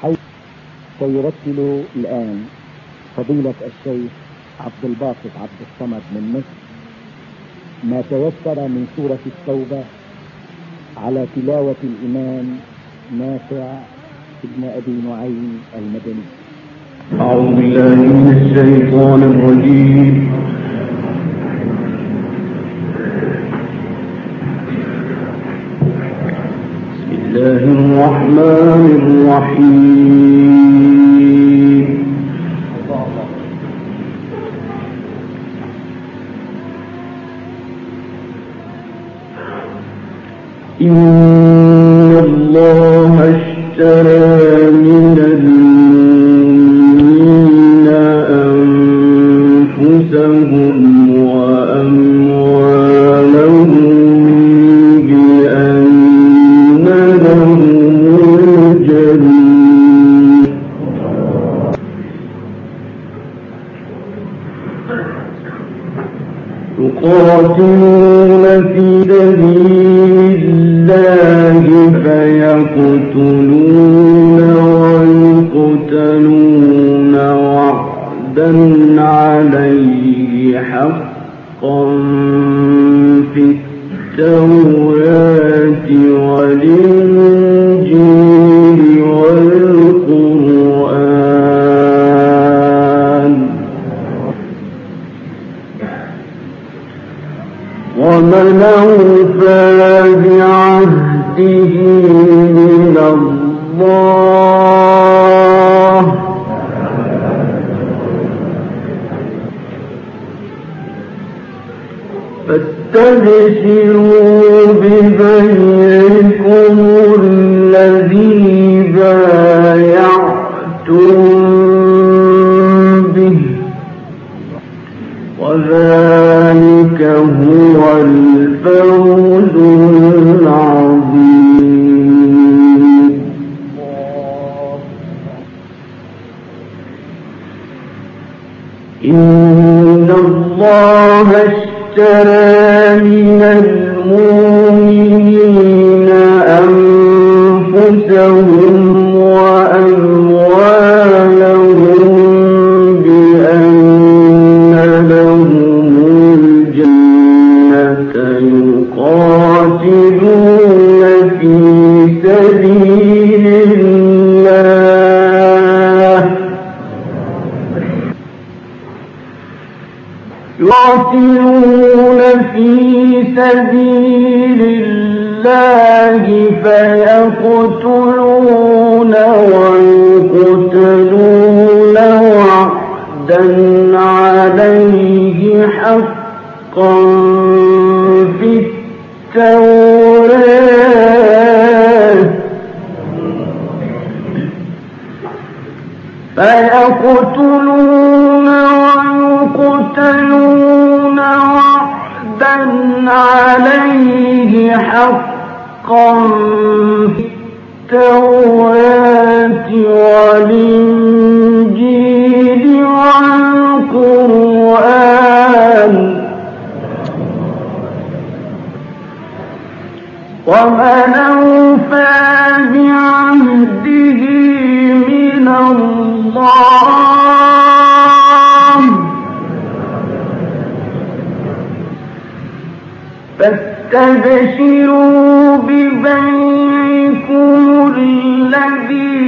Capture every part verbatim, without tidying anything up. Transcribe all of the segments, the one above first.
حيث سيرتل الآن فضيلة الشيخ عبد الباسط عبد الصمد من مصر ما تيسر من سورة التوبة على تلاوة الإمام نافع ابن أبي نعيم المدني. أعوذ بالله من الشيطان الرجيم. بسم الله الرحمن الرحيم. إن الله اشترى من المؤمنين أنفسهم وأموالهم بأن لهم الجنة يقاتلون في سبيل الله فيقتلون ويقتلون وعدا عليه حقا في التوراة والإنجيل والقرآن ومن أوفى بعهده من الله فاستبشروا ببيعكم الذي بايعتم به وذلك هو الفوز العظيم. إن الله اشترى من المؤمنين أنفسهم وأموالهم بأن لهم الجنة يقاتلون في سبيل الله يقاتلون في سبيل الله فيقتلون ويقتلون وعدا عليه حقا في التوراة فيقتلون ويقتلون وعدا عليه حقا في التوراة والإنجيل والقرآن ومن أوفى بعهده من الله فاستبشروا ببيعكم الذي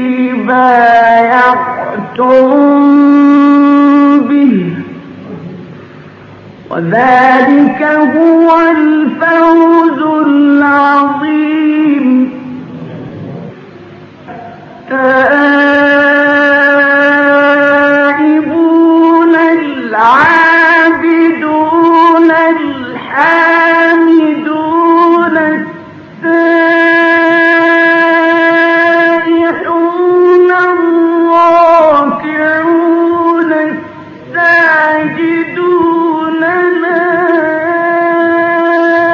بايعتم به وذلك هو الفوز العظيم. التائبون العابدون الحامدون السائحون الراكعون الساجدون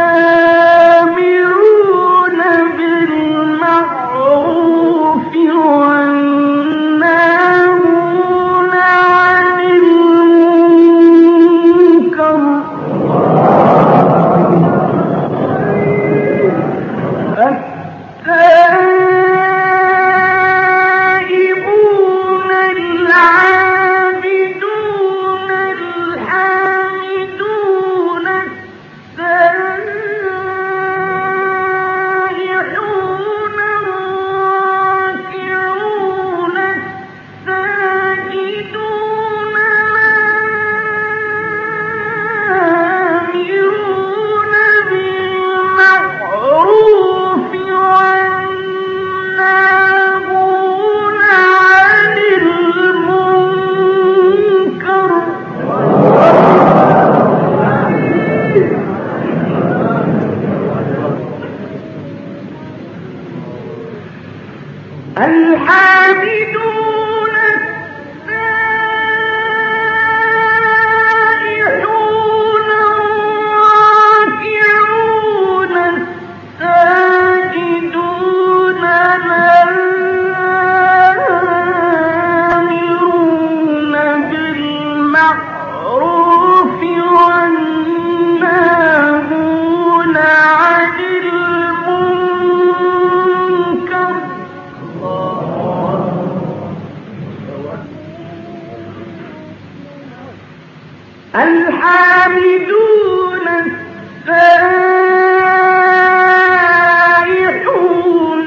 الحامدون السائحون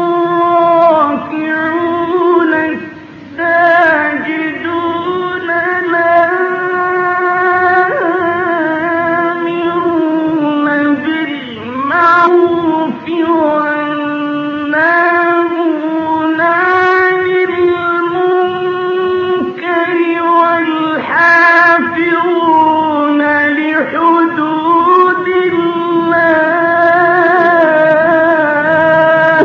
الراكعون الساجدون الآمرون بالمعروف والناهون عن المنكر والحافظون لحدود الله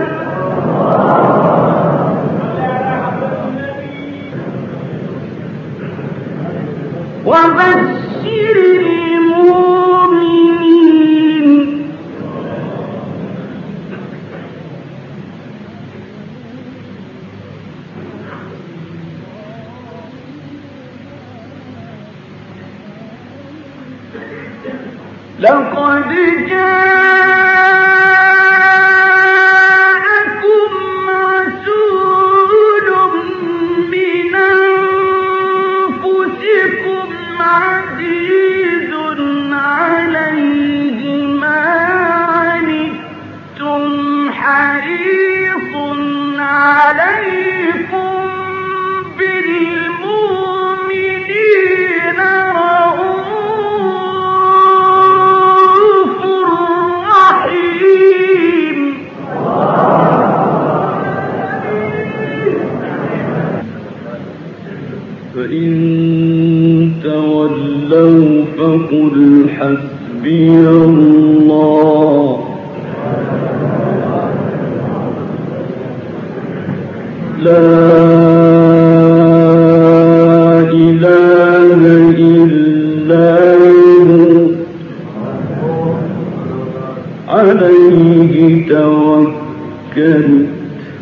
وبشر المؤمنين لقد جاءكم رسول من أنفسكم عزيز عليه ما عنتم حريص عليكم بالمؤمنين رؤوف رحيم فإن تولوا فقل حسبي الله لا إله إلا هو عليه توكلت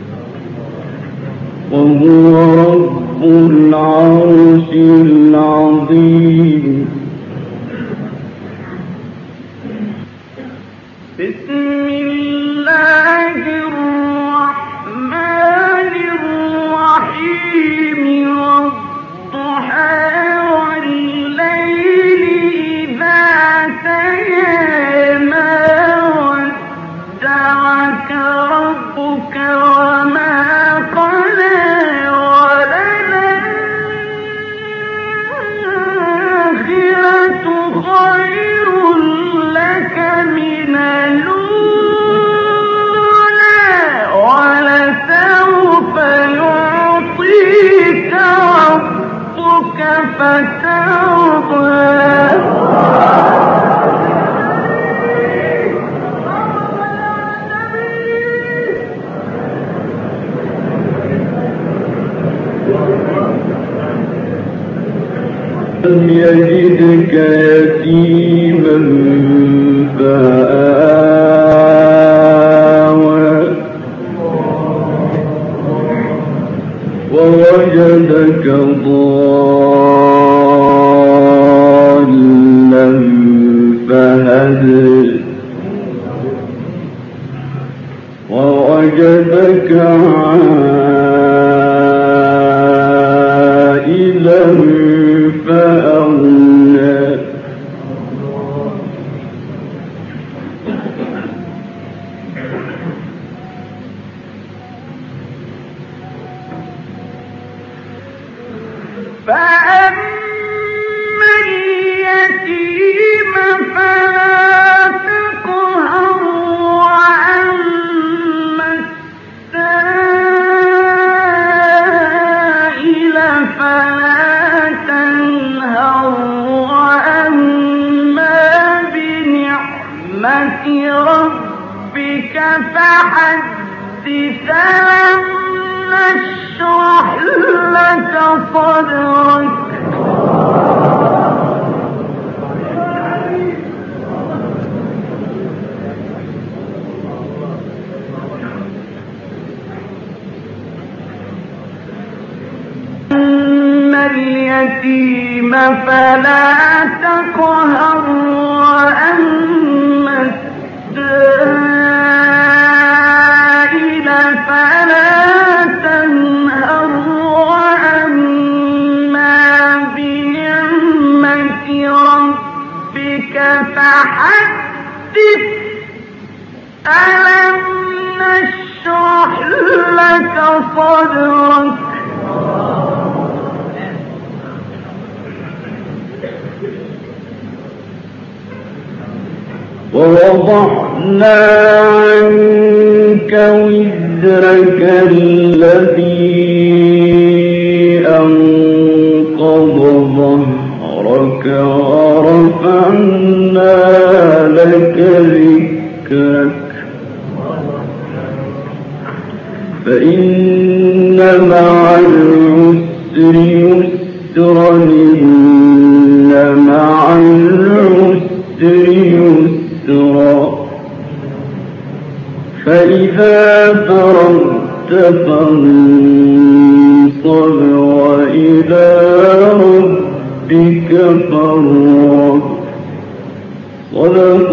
وهو رب العرش العظيم بسم الله الرحمن الرحيم والضحى والليل إذا سجى ما ودعك ربك وما قلى وللآخرة خير لك من الأولى ولسوف يعطيك ربك فترضى لم يجدك يتيما فآوى ووجدك ضالا فهدى ووجدك عائلا فأغنى فأما اليتيم فلا تقهر وأما السائل فلا تنهر وأما بنعمة ربك فحدث. أما لك صدرك اليتيم فلا تقهر وأما السائل فلا تنهر وأما بنعمة ربك فحدث ألم نشرح لك صدرك ووضعنا عنك وزرك الذي أنقض ظهرك ورفعنا لك ذكرك فإن مع العسر يسرا إن مع العسر يسرا فإذا فرغت فانصب وإلى ربك فارغب صدق